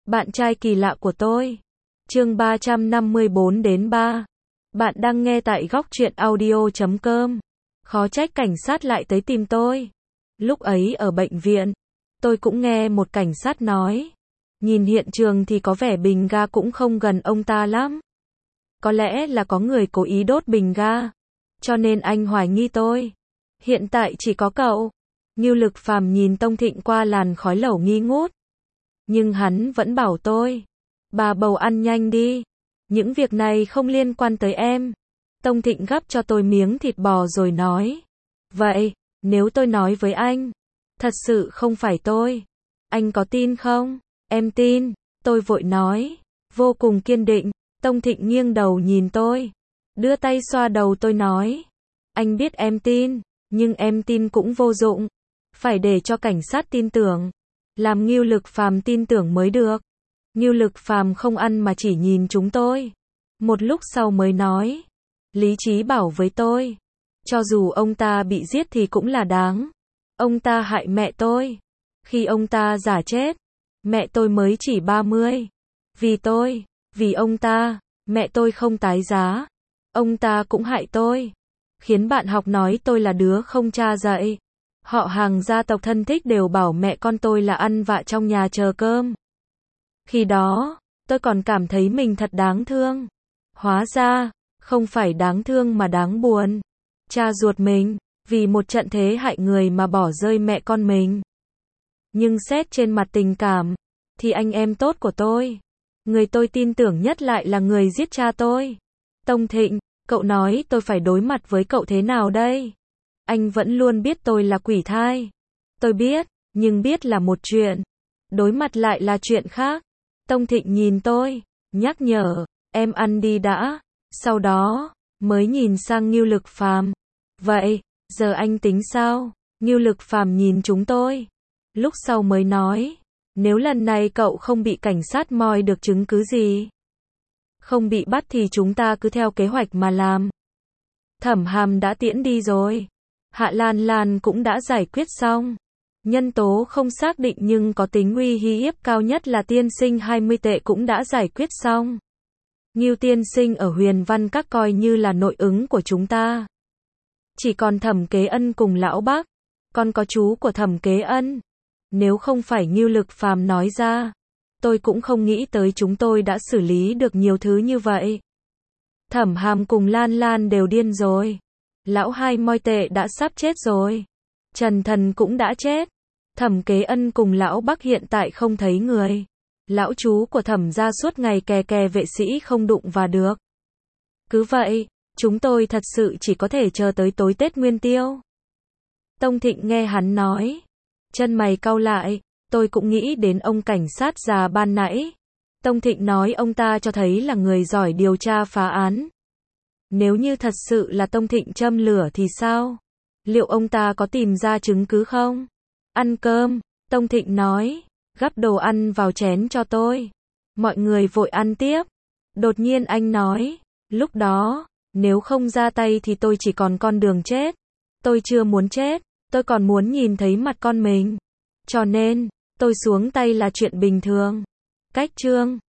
Bạn trai kỳ lạ của tôi. Chương 354-3. Bạn đang nghe tại góc truyện audio.com. Khó trách cảnh sát lại tới tìm tôi. Lúc ấy ở bệnh viện, tôi cũng nghe một cảnh sát nói. Nhìn hiện trường thì có vẻ bình ga cũng không gần ông ta lắm. Có lẽ là có người cố ý đốt bình ga. Cho nên anh hoài nghi tôi. Hiện tại chỉ có cậu. Ngưu Lực Phàm nhìn Tông Thịnh qua làn khói lẩu nghi ngút. Nhưng hắn vẫn bảo tôi. Bà bầu ăn nhanh đi. Những việc này không liên quan tới em. Tông Thịnh gắp cho tôi miếng thịt bò rồi nói. Vậy, nếu tôi nói với anh, thật sự không phải tôi, anh có tin không? Em tin, tôi vội nói. Vô cùng kiên định. Tông Thịnh nghiêng đầu nhìn tôi. Đưa tay xoa đầu tôi nói. Anh biết em tin, nhưng em tin cũng vô dụng. Phải để cho cảnh sát tin tưởng. Làm Ngưu Lực Phàm tin tưởng mới được. Ngưu Lực Phàm không ăn mà chỉ nhìn chúng tôi. Một lúc sau mới nói. Lý trí bảo với tôi. Cho dù ông ta bị giết thì cũng là đáng. Ông ta hại mẹ tôi. Khi ông ta giả chết, mẹ tôi mới chỉ 30. Vì tôi, vì ông ta, mẹ tôi không tái giá. Ông ta cũng hại tôi. Khiến bạn học nói tôi là đứa không cha dạy. Họ hàng gia tộc thân thích đều bảo mẹ con tôi là ăn vạ trong nhà chờ cơm. Khi đó, tôi còn cảm thấy mình thật đáng thương. Hóa ra, không phải đáng thương mà đáng buồn. Cha ruột mình, vì một trận thế hại người mà bỏ rơi mẹ con mình. Nhưng xét trên mặt tình cảm, thì anh em tốt của tôi, người tôi tin tưởng nhất lại là người giết cha tôi. Tông Thịnh, cậu nói tôi phải đối mặt với cậu thế nào đây? Anh vẫn luôn biết tôi là quỷ thai. Tôi biết, nhưng biết là một chuyện. Đối mặt lại là chuyện khác. Tông Thịnh nhìn tôi, nhắc nhở, em ăn đi đã. Sau đó, mới nhìn sang Ngưu Lực Phàm. Vậy, giờ anh tính sao? Ngưu Lực Phàm nhìn chúng tôi. Lúc sau mới nói, nếu lần này cậu không bị cảnh sát moi được chứng cứ gì, không bị bắt thì chúng ta cứ theo kế hoạch mà làm. Thẩm Hàm đã tiễn đi rồi. Hạ Lan Lan cũng đã giải quyết xong. Nhân tố không xác định nhưng có tính uy hiếp cao nhất là tiên sinh 20 tệ cũng đã giải quyết xong. Ngưu tiên sinh ở Huyền Văn Các coi như là nội ứng của chúng ta. Chỉ còn Thẩm Kế Ân cùng lão Bác, còn có chú của Thẩm Kế Ân. Nếu không phải Ngưu Lực Phàm nói ra, tôi cũng không nghĩ tới chúng tôi đã xử lý được nhiều thứ như vậy. Thẩm Hàm cùng Lan Lan đều điên rồi. Lão Hai Moi Tệ đã sắp chết rồi. Trần Thần cũng đã chết. Thẩm Kế Ân cùng lão Bắc hiện tại không thấy người. Lão chú của Thẩm gia suốt ngày kè kè vệ sĩ không đụng vào được. Cứ vậy, chúng tôi thật sự chỉ có thể chờ tới tối Tết Nguyên Tiêu. Tông Thịnh nghe hắn nói, chân mày cau lại, tôi cũng nghĩ đến ông cảnh sát già ban nãy. Tông Thịnh nói ông ta cho thấy là người giỏi điều tra phá án. Nếu như thật sự là Tông Thịnh châm lửa thì sao? Liệu ông ta có tìm ra chứng cứ không? Ăn cơm, Tông Thịnh nói, gắp đồ ăn vào chén cho tôi. Mọi người vội ăn tiếp. Đột nhiên anh nói, lúc đó, nếu không ra tay thì tôi chỉ còn con đường chết. Tôi chưa muốn chết, tôi còn muốn nhìn thấy mặt con mình. Cho nên, tôi xuống tay là chuyện bình thường. Cách chương